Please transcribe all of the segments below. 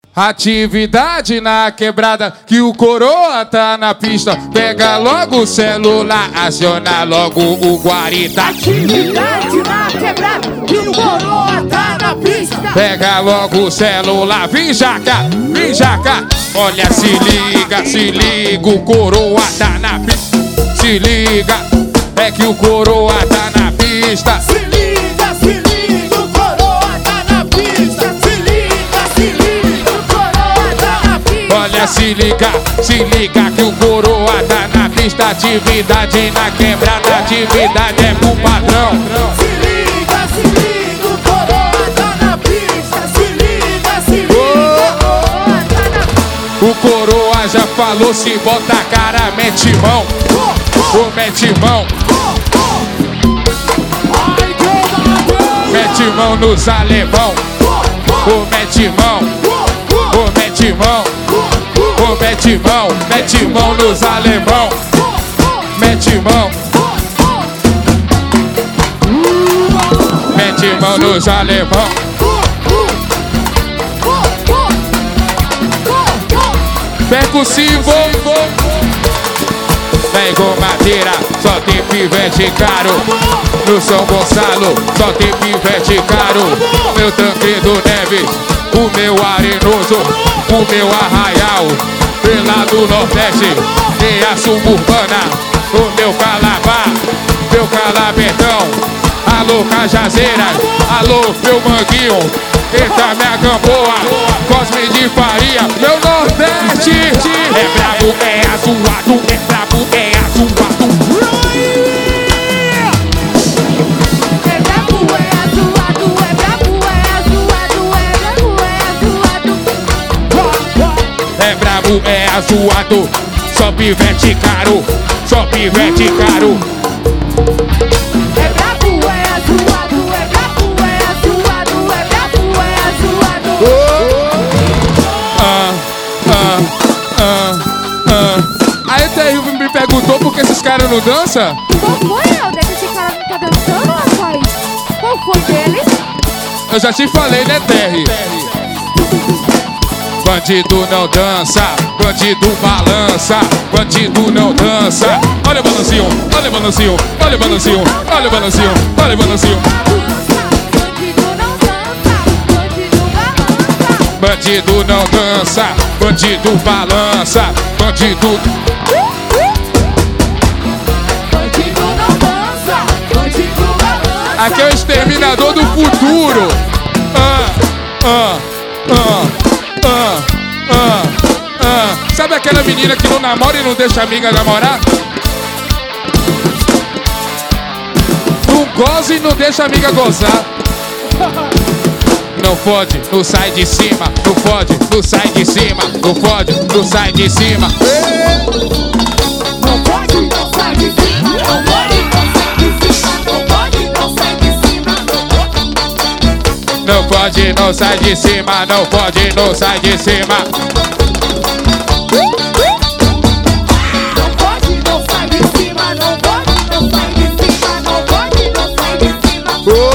Atividade na quebrada, que o coroa tá na pista. Pega logo o celular, aciona logo o guarita. Atividade na quebrada, que o coroa tá na pista. Pega logo o celular, vem jaca, vem jaca. Olha, se liga, o coroa tá na pista. Se liga, é que o coroa tá na pista. Se liga, o coroa tá na pista. Se liga, o coroa tá na pista. Olha, se liga que o coroa tá na pista. Atividade na quebrada, atividade é pro padrão. Se liga, o coroa tá na pista. Se liga, o coroa tá na pista. O coroa já falou, se bota a cara, mete mão. Ô, mete mão. Mete mão nos alemão. Ô, mete mão. Ô, mete mão. Ô, mete mão. Mete mão nos alemão. Mete mão. Mete mão nos alemão. Percussivo. Vem com madeira, só tem pivete caro. No São Gonçalo, só tem pivete caro. Meu Tancredo Neves, o meu Arenoso, o meu Arraial. E lá do Nordeste, tem a suburbana, o meu Calabá, meu Calabetão. Alô, Cajazeiras, alô, meu Manguinho. Eita, minha Gamboa, Cosme de Faria, meu Nordeste. É brabo, é azuado, é brabo, é azuado. É brabo, é azuado, é brabo, é azuado, é brabo, é azuado. É brabo, é azuado, só pivete caro, só pivete caro. É brabo, é azuado, é brabo, é azuado, é brabo, é azuado. Aí o Terry me perguntou por que esses caras não dançam? Qual foi, Helder, que esse cara não tá dançando, rapaz? Qual foi deles? Eu já te falei, né, Terry? Bandido não dança, bandido balança, bandido não dança. Olha o balancinho, olha o balancinho, olha o balancinho, olha o balancinho, olha o balancinho. Bandido não dança, bandido balança. Bandido não dança, bandido balança, bandido. Bandido não dança, bandido balança. Aqui é o exterminador do futuro. Sabe aquela menina que não namora e não deixa a amiga namorar? Não goza e não deixa a amiga gozar. Não fode, não sai de cima. Não fode, não sai de cima. Não fode, não sai de cima. Não pode, não sai de cima. Não pode, não sai de cima. Não pode, não sai de cima. Não pode, não sai de cima. Não pode, não sai de cima. Não pode, não sai de cima. Não pode, não sai de cima. Não pode, não sai de cima.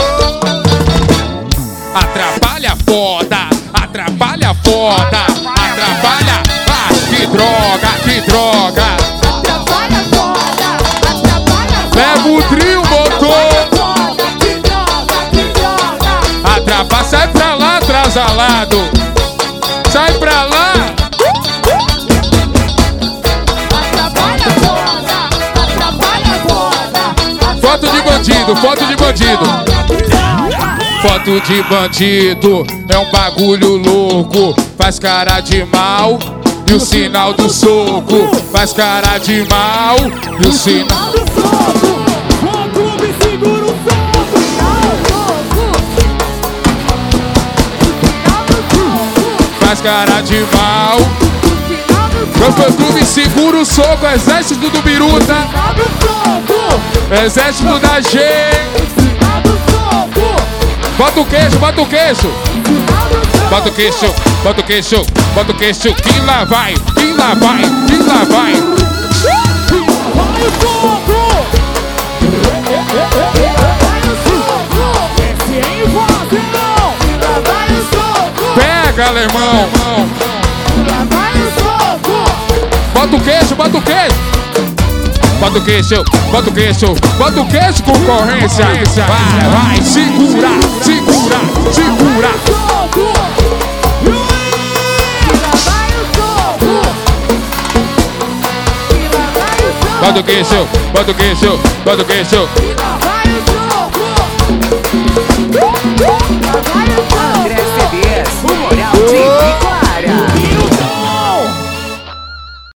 Atrapalha foda, atrapalha foda, atrapalha. Ah, que droga, que droga. Atrapalha foda, atrapalha foda. Leva o trio, motor. Que droga, que droga. Atrapalha, sai pra lá, atrasalado. Sai pra lá. Atrapalha foda, atrapalha foda. Foto de bandido, foto de bandido. Foto de bandido é um bagulho louco. Faz cara de mal e o sinal do soco. Faz cara de mal e o sinal do soco. O clube segura o soco. faz cara de mal. Meu fã-clube segura o soco. Exército do Biruta, exército da G. Bota o queixo, bota o queixo. Bota o queixo, bota o queixo, bota o queixo. Que lá vai, que lá vai, que lá vai. Pega, alemão. bota o queixo, bota o queixo. Bota o queixo, bota o queixo, bota o queixo, concorrência. Vai, vai, segura, segura, segura. Bota o queixo, bota o queixo, bota o queixo.